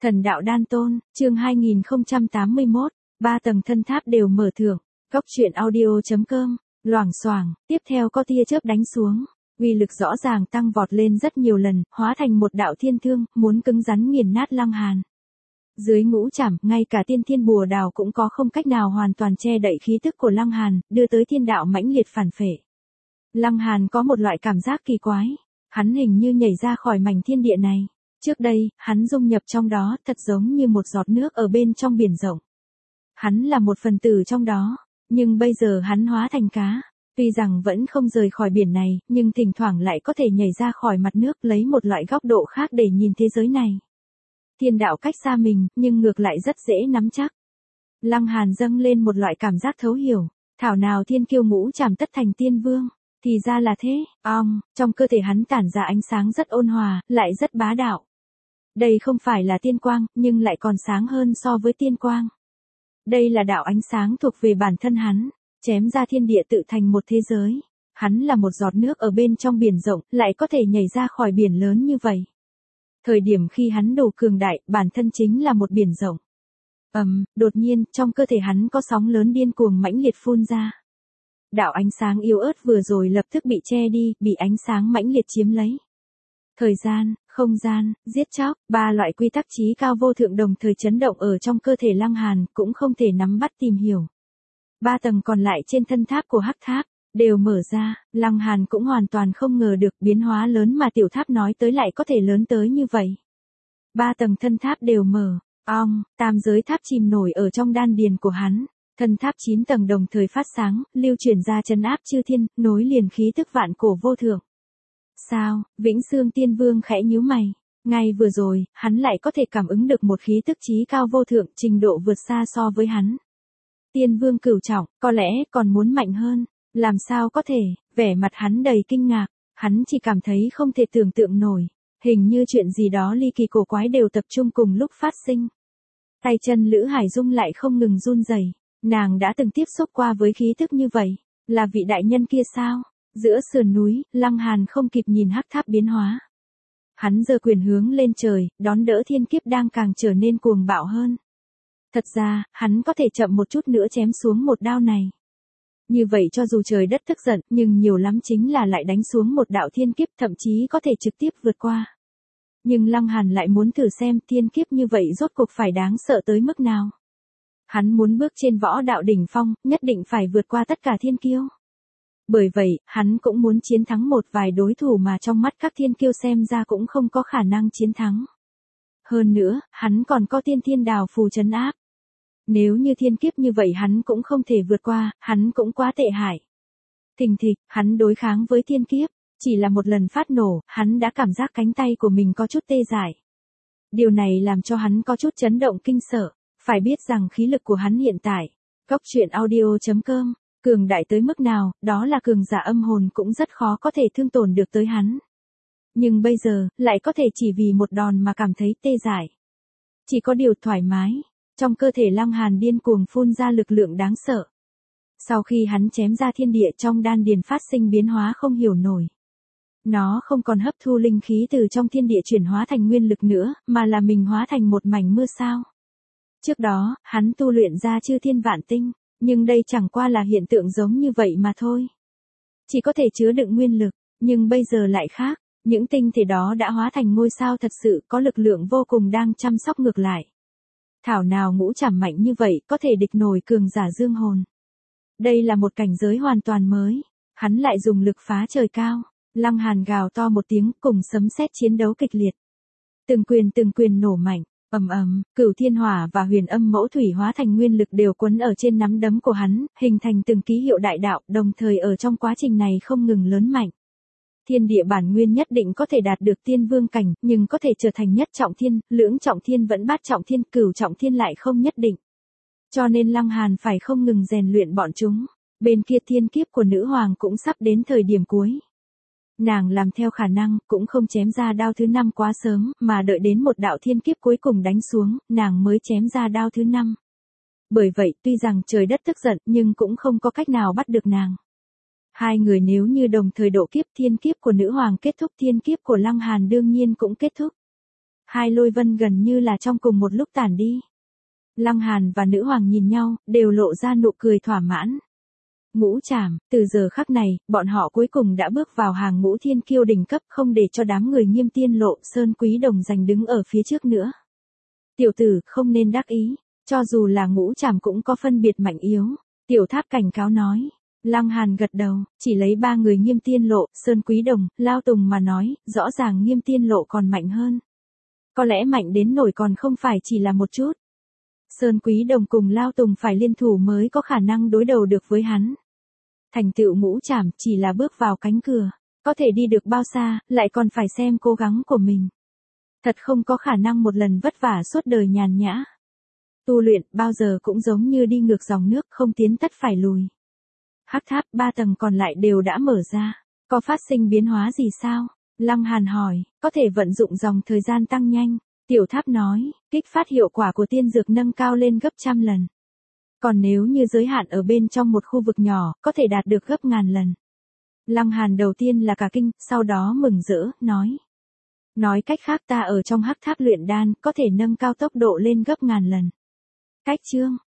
Thần đạo đan tôn, chương 2081, 3 tầng thân tháp đều mở thưởng. Góc truyện audio.com, loảng xoảng, tiếp theo có tia chớp đánh xuống, uy lực rõ ràng tăng vọt lên rất nhiều lần, hóa thành một đạo thiên thương, muốn cứng rắn nghiền nát Lăng Hàn. Dưới ngũ trảm, ngay cả tiên thiên bùa đào cũng có không cách nào hoàn toàn che đậy khí tức của Lăng Hàn, đưa tới thiên đạo mãnh liệt phản phệ. Lăng Hàn có một loại cảm giác kỳ quái, hắn hình như nhảy ra khỏi mảnh thiên địa này. Trước đây, hắn dung nhập trong đó, thật giống như một giọt nước ở bên trong biển rộng. Hắn là một phần tử trong đó, nhưng bây giờ hắn hóa thành cá. Tuy rằng vẫn không rời khỏi biển này, nhưng thỉnh thoảng lại có thể nhảy ra khỏi mặt nước lấy một loại góc độ khác để nhìn thế giới này. Thiên đạo cách xa mình, nhưng ngược lại rất dễ nắm chắc. Lăng Hàn dâng lên một loại cảm giác thấu hiểu, thảo nào thiên kiêu ngũ trảm tất thành tiên vương. Thì ra là thế, trong cơ thể hắn tản ra ánh sáng rất ôn hòa, lại rất bá đạo. Đây không phải là tiên quang, nhưng lại còn sáng hơn so với tiên quang. Đây là đạo ánh sáng thuộc về bản thân hắn, chém ra thiên địa tự thành một thế giới. Hắn là một giọt nước ở bên trong biển rộng, lại có thể nhảy ra khỏi biển lớn như vậy. Thời điểm khi hắn đủ cường đại, bản thân chính là một biển rộng. Đột nhiên, trong cơ thể hắn có sóng lớn điên cuồng mãnh liệt phun ra. Đạo ánh sáng yếu ớt vừa rồi lập tức bị che đi, bị ánh sáng mãnh liệt chiếm lấy. Thời gian, không gian, giết chóc, ba loại quy tắc chí cao vô thượng đồng thời chấn động ở trong cơ thể Lăng Hàn, cũng không thể nắm bắt tìm hiểu. 3 tầng còn lại trên thân tháp của hắc tháp, đều mở ra, Lăng Hàn cũng hoàn toàn không ngờ được biến hóa lớn mà tiểu tháp nói tới lại có thể lớn tới như vậy. 3 tầng thân tháp đều mở, tam giới tháp chìm nổi ở trong đan điền của hắn. Thân tháp 9 tầng đồng thời phát sáng, lưu chuyển ra trấn áp chư thiên, nối liền khí tức vạn cổ vô thượng. Sao, Vĩnh Xương Tiên Vương khẽ nhíu mày. Ngay vừa rồi, hắn lại có thể cảm ứng được một khí tức chí cao vô thượng, trình độ vượt xa so với hắn. Tiên Vương cửu trọng, có lẽ còn muốn mạnh hơn. Làm sao có thể, vẻ mặt hắn đầy kinh ngạc, hắn chỉ cảm thấy không thể tưởng tượng nổi. Hình như chuyện gì đó ly kỳ cổ quái đều tập trung cùng lúc phát sinh. Tay chân Lữ Hải Dung lại không ngừng run rẩy. Nàng đã từng tiếp xúc qua với khí thức như vậy, là vị đại nhân kia sao? Giữa sườn núi, Lăng Hàn không kịp nhìn hắc tháp biến hóa. Hắn giơ quyền hướng lên trời, đón đỡ thiên kiếp đang càng trở nên cuồng bạo hơn. Thật ra, hắn có thể chậm một chút nữa chém xuống một đao này. Như vậy cho dù trời đất tức giận, nhưng nhiều lắm chính là lại đánh xuống một đạo thiên kiếp, thậm chí có thể trực tiếp vượt qua. Nhưng Lăng Hàn lại muốn thử xem thiên kiếp như vậy rốt cuộc phải đáng sợ tới mức nào. Hắn muốn bước trên võ đạo đỉnh phong, nhất định phải vượt qua tất cả thiên kiêu. Bởi vậy, hắn cũng muốn chiến thắng một vài đối thủ mà trong mắt các thiên kiêu xem ra cũng không có khả năng chiến thắng. Hơn nữa, hắn còn có tiên thiên đào phù trấn áp. Nếu như thiên kiếp như vậy hắn cũng không thể vượt qua, hắn cũng quá tệ hại. Thình thịch, hắn đối kháng với thiên kiếp, chỉ là một lần phát nổ, hắn đã cảm giác cánh tay của mình có chút tê dại. Điều này làm cho hắn có chút chấn động kinh sợ. Phải biết rằng khí lực của hắn hiện tại, góc truyện audio.com, cường đại tới mức nào, đó là cường giả âm hồn cũng rất khó có thể thương tổn được tới hắn. Nhưng bây giờ, lại có thể chỉ vì một đòn mà cảm thấy tê dại. Chỉ có điều thoải mái, trong cơ thể Lăng Hàn điên cuồng phun ra lực lượng đáng sợ. Sau khi hắn chém ra thiên địa trong đan điền phát sinh biến hóa không hiểu nổi. Nó không còn hấp thu linh khí từ trong thiên địa chuyển hóa thành nguyên lực nữa, mà là mình hóa thành một mảnh mưa sao. Trước đó, hắn tu luyện ra chư thiên vạn tinh, nhưng đây chẳng qua là hiện tượng giống như vậy mà thôi. Chỉ có thể chứa đựng nguyên lực, nhưng bây giờ lại khác, những tinh thể đó đã hóa thành ngôi sao thật sự có lực lượng vô cùng đang chăm sóc ngược lại. Thảo nào ngũ trảm mạnh như vậy có thể địch nổi cường giả dương hồn. Đây là một cảnh giới hoàn toàn mới, hắn lại dùng lực phá trời cao, Lăng Hàn gào to một tiếng cùng sấm sét chiến đấu kịch liệt. Từng quyền nổ mạnh. Cửu thiên hỏa và huyền âm mẫu thủy hóa thành nguyên lực đều quấn ở trên nắm đấm của hắn, hình thành từng ký hiệu đại đạo, đồng thời ở trong quá trình này không ngừng lớn mạnh. Thiên địa bản nguyên nhất định có thể đạt được tiên vương cảnh, nhưng có thể trở thành nhất trọng thiên, lưỡng trọng thiên vẫn bát trọng thiên, cửu trọng thiên lại không nhất định. Cho nên Lăng Hàn phải không ngừng rèn luyện bọn chúng. Bên kia thiên kiếp của nữ hoàng cũng sắp đến thời điểm cuối. Nàng làm theo khả năng, cũng không chém ra đao thứ 5 quá sớm, mà đợi đến một đạo thiên kiếp cuối cùng đánh xuống, nàng mới chém ra đao thứ 5. Bởi vậy, tuy rằng trời đất tức giận, nhưng cũng không có cách nào bắt được nàng. Hai người nếu như đồng thời độ kiếp, thiên kiếp của nữ hoàng kết thúc, thiên kiếp của Lăng Hàn đương nhiên cũng kết thúc. Hai lôi vân gần như là trong cùng một lúc tản đi. Lăng Hàn và nữ hoàng nhìn nhau, đều lộ ra nụ cười thỏa mãn. Ngũ trảm, từ giờ khắc này, bọn họ cuối cùng đã bước vào hàng ngũ thiên kiêu đỉnh cấp, không để cho đám người Nghiêm Tiên Lộ, Sơn Quý Đồng giành đứng ở phía trước nữa. Tiểu tử, không nên đắc ý, cho dù là ngũ trảm cũng có phân biệt mạnh yếu. Tiểu Tháp cảnh cáo nói. Lăng Hàn gật đầu, chỉ lấy ba người Nghiêm Tiên Lộ, Sơn Quý Đồng, Lao Tùng mà nói, rõ ràng Nghiêm Tiên Lộ còn mạnh hơn. Có lẽ mạnh đến nổi còn không phải chỉ là một chút. Sơn Quý Đồng cùng Lao Tùng phải liên thủ mới có khả năng đối đầu được với hắn. Thành tựu ngũ trảm chỉ là bước vào cánh cửa, có thể đi được bao xa, lại còn phải xem cố gắng của mình. Thật không có khả năng một lần vất vả suốt đời nhàn nhã. Tu luyện bao giờ cũng giống như đi ngược dòng nước, không tiến tất phải lùi. Hắc tháp 3 tầng còn lại đều đã mở ra, có phát sinh biến hóa gì sao? Lăng Hàn hỏi, có thể vận dụng dòng thời gian tăng nhanh. Tiểu Tháp nói, kích phát hiệu quả của tiên dược nâng cao lên gấp 100 lần. Còn nếu như giới hạn ở bên trong một khu vực nhỏ, có thể đạt được gấp 1000 lần. Lăng Hàn đầu tiên là cả kinh, sau đó mừng rỡ, nói. Nói cách khác ta ở trong hắc tháp luyện đan, có thể nâng cao tốc độ lên gấp 1000 lần. Cách chương.